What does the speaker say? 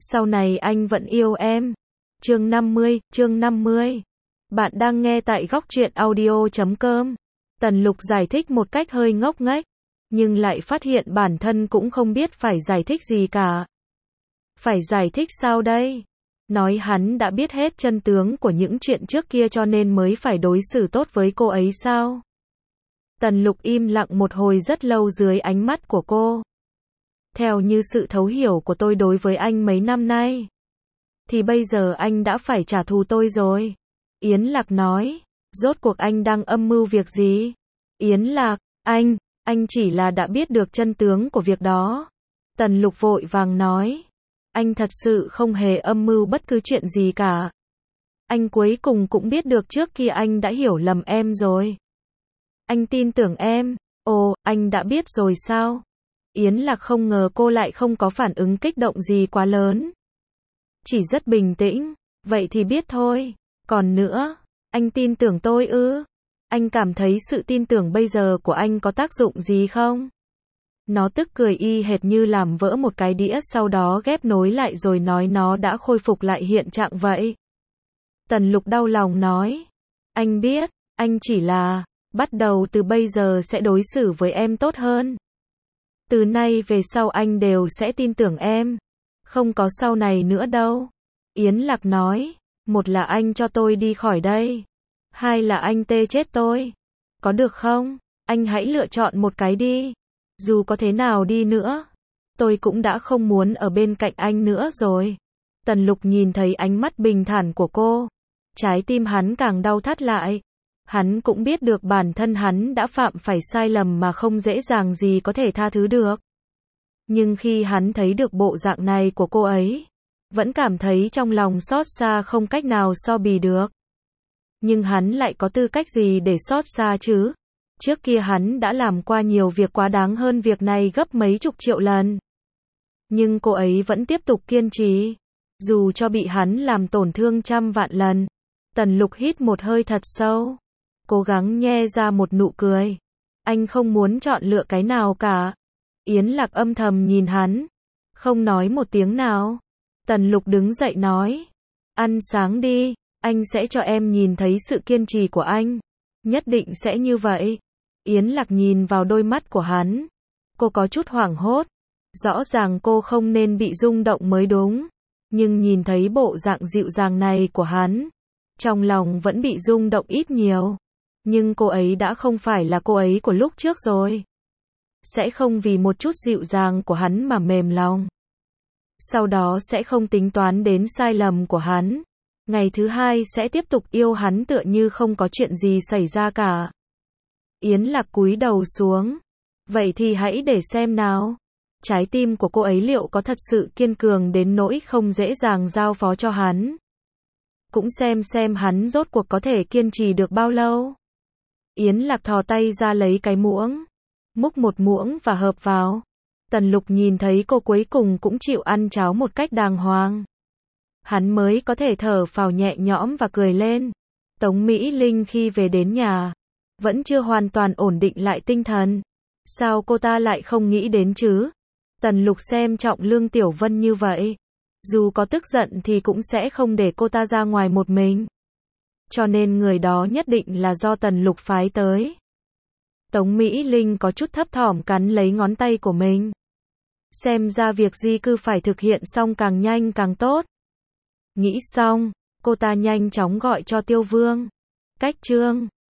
Sau này anh vẫn yêu em. Chương 50. Bạn đang nghe tại góc truyện audio.com. Tần Lục giải thích một cách hơi ngốc nghếch, nhưng lại phát hiện bản thân cũng không biết phải giải thích gì cả. Phải giải thích sao đây? Nói hắn đã biết hết chân tướng của những chuyện trước kia cho nên mới phải đối xử tốt với cô ấy sao? Tần Lục im lặng một hồi rất lâu dưới ánh mắt của cô. Theo như sự thấu hiểu của tôi đối với anh mấy năm nay, thì bây giờ anh đã phải trả thù tôi rồi. Yến Lạc nói, rốt cuộc anh đang âm mưu việc gì? Yến Lạc, anh chỉ là đã biết được chân tướng của việc đó. Tần Lục vội vàng nói, anh thật sự không hề âm mưu bất cứ chuyện gì cả. Anh cuối cùng cũng biết được trước kia anh đã hiểu lầm em rồi. Anh tin tưởng em. Ồ, anh đã biết rồi sao? Yến Lạc không ngờ cô lại không có phản ứng kích động gì quá lớn. Chỉ rất bình tĩnh. Vậy thì biết thôi. Còn nữa, anh tin tưởng tôi ư? Anh cảm thấy sự tin tưởng bây giờ của anh có tác dụng gì không? Nó tức cười y hệt như làm vỡ một cái đĩa sau đó ghép nối lại rồi nói nó đã khôi phục lại hiện trạng vậy. Tần Lục đau lòng nói, anh biết, anh chỉ là, bắt đầu từ bây giờ sẽ đối xử với em tốt hơn. Từ nay về sau anh đều sẽ tin tưởng em. Không có sau này nữa đâu. Yến Lạc nói, một là anh cho tôi đi khỏi đây. Hai là anh tê chết tôi. Có được không? Anh hãy lựa chọn một cái đi. Dù có thế nào đi nữa, tôi cũng đã không muốn ở bên cạnh anh nữa rồi. Tần Lục nhìn thấy ánh mắt bình thản của cô. Trái tim hắn càng đau thắt lại. Hắn cũng biết được bản thân hắn đã phạm phải sai lầm mà không dễ dàng gì có thể tha thứ được. Nhưng khi hắn thấy được bộ dạng này của cô ấy, vẫn cảm thấy trong lòng xót xa không cách nào so bì được. Nhưng hắn lại có tư cách gì để xót xa chứ? Trước kia hắn đã làm qua nhiều việc quá đáng hơn việc này gấp mấy chục triệu lần. Nhưng cô ấy vẫn tiếp tục kiên trì. Dù cho bị hắn làm tổn thương trăm vạn lần. Tần Lục hít một hơi thật sâu. Cố gắng nhe ra một nụ cười. Anh không muốn chọn lựa cái nào cả. Yến Lạc âm thầm nhìn hắn. Không nói một tiếng nào. Tần Lục đứng dậy nói. Ăn sáng đi. Anh sẽ cho em nhìn thấy sự kiên trì của anh. Nhất định sẽ như vậy. Yến Lạc nhìn vào đôi mắt của hắn. Cô có chút hoảng hốt. Rõ ràng cô không nên bị rung động mới đúng. Nhưng nhìn thấy bộ dạng dịu dàng này của hắn, trong lòng vẫn bị rung động ít nhiều. Nhưng cô ấy đã không phải là cô ấy của lúc trước rồi. Sẽ không vì một chút dịu dàng của hắn mà mềm lòng. Sau đó sẽ không tính toán đến sai lầm của hắn. Ngày thứ hai sẽ tiếp tục yêu hắn tựa như không có chuyện gì xảy ra cả. Yến Lạc cúi đầu xuống. Vậy thì hãy để xem nào. Trái tim của cô ấy liệu có thật sự kiên cường đến nỗi không dễ dàng giao phó cho hắn. Cũng xem hắn rốt cuộc có thể kiên trì được bao lâu. Yến Lạc thò tay ra lấy cái muỗng. Múc một muỗng và hợp vào. Tần Lục nhìn thấy cô cuối cùng cũng chịu ăn cháo một cách đàng hoàng. Hắn mới có thể thở phào nhẹ nhõm và cười lên. Tống Mỹ Linh khi về đến nhà, vẫn chưa hoàn toàn ổn định lại tinh thần. Sao cô ta lại không nghĩ đến chứ? Tần Lục xem trọng Lương Tiểu Vân như vậy. Dù có tức giận thì cũng sẽ không để cô ta ra ngoài một mình. Cho nên người đó nhất định là do Tần Lục phái tới. Tống Mỹ Linh có chút thấp thỏm cắn lấy ngón tay của mình. Xem ra việc di cư phải thực hiện xong càng nhanh càng tốt. Nghĩ xong, cô ta nhanh chóng gọi cho Tiêu Vương. Cách Trương,